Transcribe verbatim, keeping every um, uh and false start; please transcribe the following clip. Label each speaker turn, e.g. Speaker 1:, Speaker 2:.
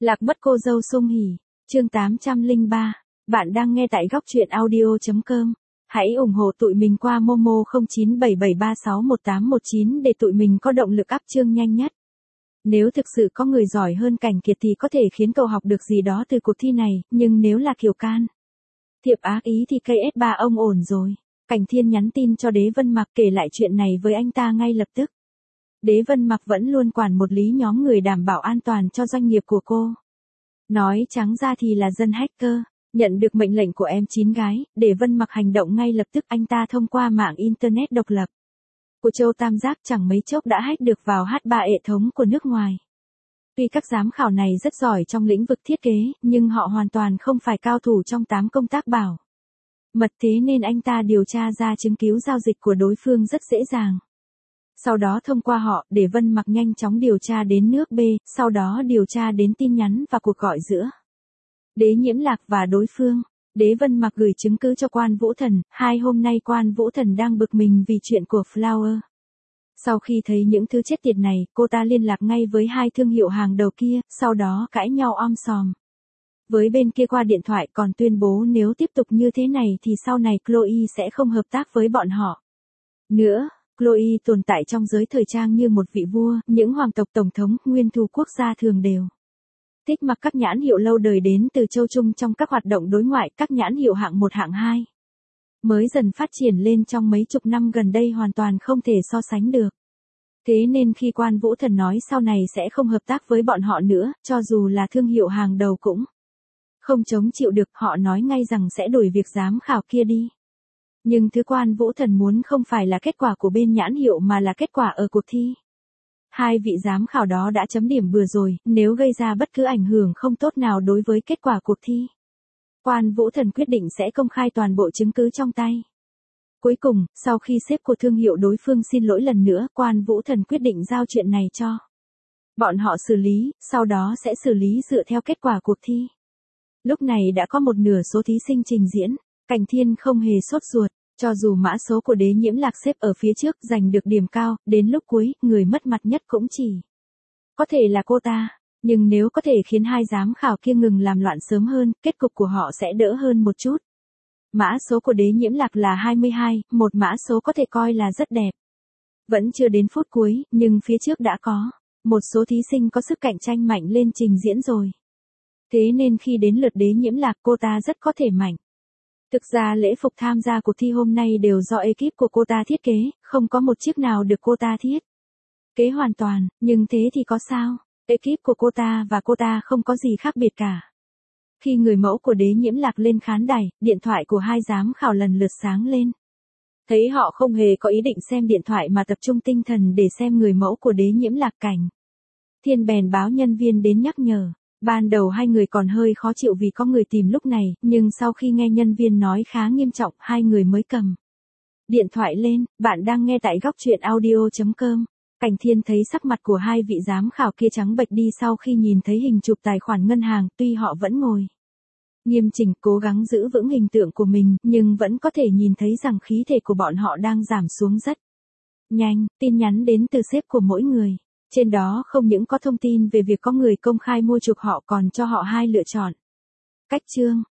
Speaker 1: Lạc mất cô dâu Sung Hỉ, chương tám trăm lẻ ba. Bạn đang nghe tại góc truyện audio chấm com. Hãy ủng hộ tụi mình qua Momo không chín bảy bảy ba sáu một tám một chín để tụi mình có động lực up chương nhanh nhất. Nếu thực sự có người giỏi hơn Cảnh Kiệt thì có thể khiến cậu học được gì đó từ cuộc thi này, nhưng nếu là Kiều Can, thiệp ác ý thì cây ét ba ông ổn rồi. Cảnh Thiên nhắn tin cho Đế Vân Mặc kể lại chuyện này với anh ta ngay lập tức. Đế Vân Mặc vẫn luôn quản một lý nhóm người đảm bảo an toàn cho doanh nghiệp của cô. Nói trắng ra thì là dân hacker. Nhận được mệnh lệnh của em chín gái, để Vân Mặc hành động ngay lập tức, anh ta thông qua mạng Internet độc lập của Châu Tam Giác chẳng mấy chốc đã hack được vào hát ba hệ thống của nước ngoài. Tuy các giám khảo này rất giỏi trong lĩnh vực thiết kế, nhưng họ hoàn toàn không phải cao thủ trong tám công tác bảo mật, thế nên anh ta điều tra ra chứng cứ giao dịch của đối phương rất dễ dàng. Sau đó thông qua họ, để Vân Mặc nhanh chóng điều tra đến nước B, sau đó điều tra đến tin nhắn và cuộc gọi giữa Đế Nhiễm Lạc và đối phương. Đế Vân Mặc gửi chứng cứ cho Quan Vũ Thần, hai hôm nay Quan Vũ Thần đang bực mình vì chuyện của Flower. Sau khi thấy những thứ chết tiệt này, cô ta liên lạc ngay với hai thương hiệu hàng đầu kia, sau đó cãi nhau om sòm với bên kia qua điện thoại, còn tuyên bố nếu tiếp tục như thế này thì sau này Chloe sẽ không hợp tác với bọn họ nữa. Chloe tồn tại trong giới thời trang như một vị vua, những hoàng tộc, tổng thống, nguyên thủ quốc gia thường đều thích mặc các nhãn hiệu lâu đời đến từ châu Trung trong các hoạt động đối ngoại. Các nhãn hiệu hạng một hạng hai mới dần phát triển lên trong mấy chục năm gần đây hoàn toàn không thể so sánh được. Thế nên khi Quan Vũ Thần nói sau này sẽ không hợp tác với bọn họ nữa, cho dù là thương hiệu hàng đầu cũng không chống chịu được, họ nói ngay rằng sẽ đuổi việc giám khảo kia đi. Nhưng thứ Quan Vũ Thần muốn không phải là kết quả của bên nhãn hiệu mà là kết quả ở cuộc thi. Hai vị giám khảo đó đã chấm điểm bừa rồi, nếu gây ra bất cứ ảnh hưởng không tốt nào đối với kết quả cuộc thi, Quan Vũ Thần quyết định sẽ công khai toàn bộ chứng cứ trong tay. Cuối cùng, sau khi sếp của thương hiệu đối phương xin lỗi lần nữa, Quan Vũ Thần quyết định giao chuyện này cho bọn họ xử lý, sau đó sẽ xử lý dựa theo kết quả cuộc thi. Lúc này đã có một nửa số thí sinh trình diễn. Cảnh Thiên không hề sốt ruột, cho dù mã số của Đế Nhiễm Lạc xếp ở phía trước giành được điểm cao, đến lúc cuối, người mất mặt nhất cũng chỉ có thể là cô ta. Nhưng nếu có thể khiến hai giám khảo kia ngừng làm loạn sớm hơn, kết cục của họ sẽ đỡ hơn một chút. Mã số của Đế Nhiễm Lạc là hai mươi hai, một mã số có thể coi là rất đẹp. Vẫn chưa đến phút cuối, nhưng phía trước đã có một số thí sinh có sức cạnh tranh mạnh lên trình diễn rồi. Thế nên khi đến lượt Đế Nhiễm Lạc, cô ta rất có thể mạnh. Thực ra lễ phục tham gia cuộc thi hôm nay đều do ekip của cô ta thiết kế, không có một chiếc nào được cô ta thiết kế hoàn toàn, nhưng thế thì có sao? Ekip của cô ta và cô ta không có gì khác biệt cả. Khi người mẫu của Đế Nhiễm Lạc lên khán đài, điện thoại của hai giám khảo lần lượt sáng lên. Thấy họ không hề có ý định xem điện thoại mà tập trung tinh thần để xem người mẫu của Đế Nhiễm Lạc, Cảnh Thiên bèn báo nhân viên đến nhắc nhở. Ban đầu hai người còn hơi khó chịu vì có người tìm lúc này, nhưng sau khi nghe nhân viên nói khá nghiêm trọng, hai người mới cầm điện thoại lên. Bạn đang nghe tại góc truyện audio chấm com. Cảnh Thiên thấy sắc mặt của hai vị giám khảo kia trắng bệch đi sau khi nhìn thấy hình chụp tài khoản ngân hàng, tuy họ vẫn ngồi nghiêm chỉnh cố gắng giữ vững hình tượng của mình, nhưng vẫn có thể nhìn thấy rằng khí thể của bọn họ đang giảm xuống rất nhanh. Tin nhắn đến từ sếp của mỗi người. Trên đó không những có thông tin về việc có người công khai mua chuộc họ, còn cho họ hai lựa chọn. Cách chương,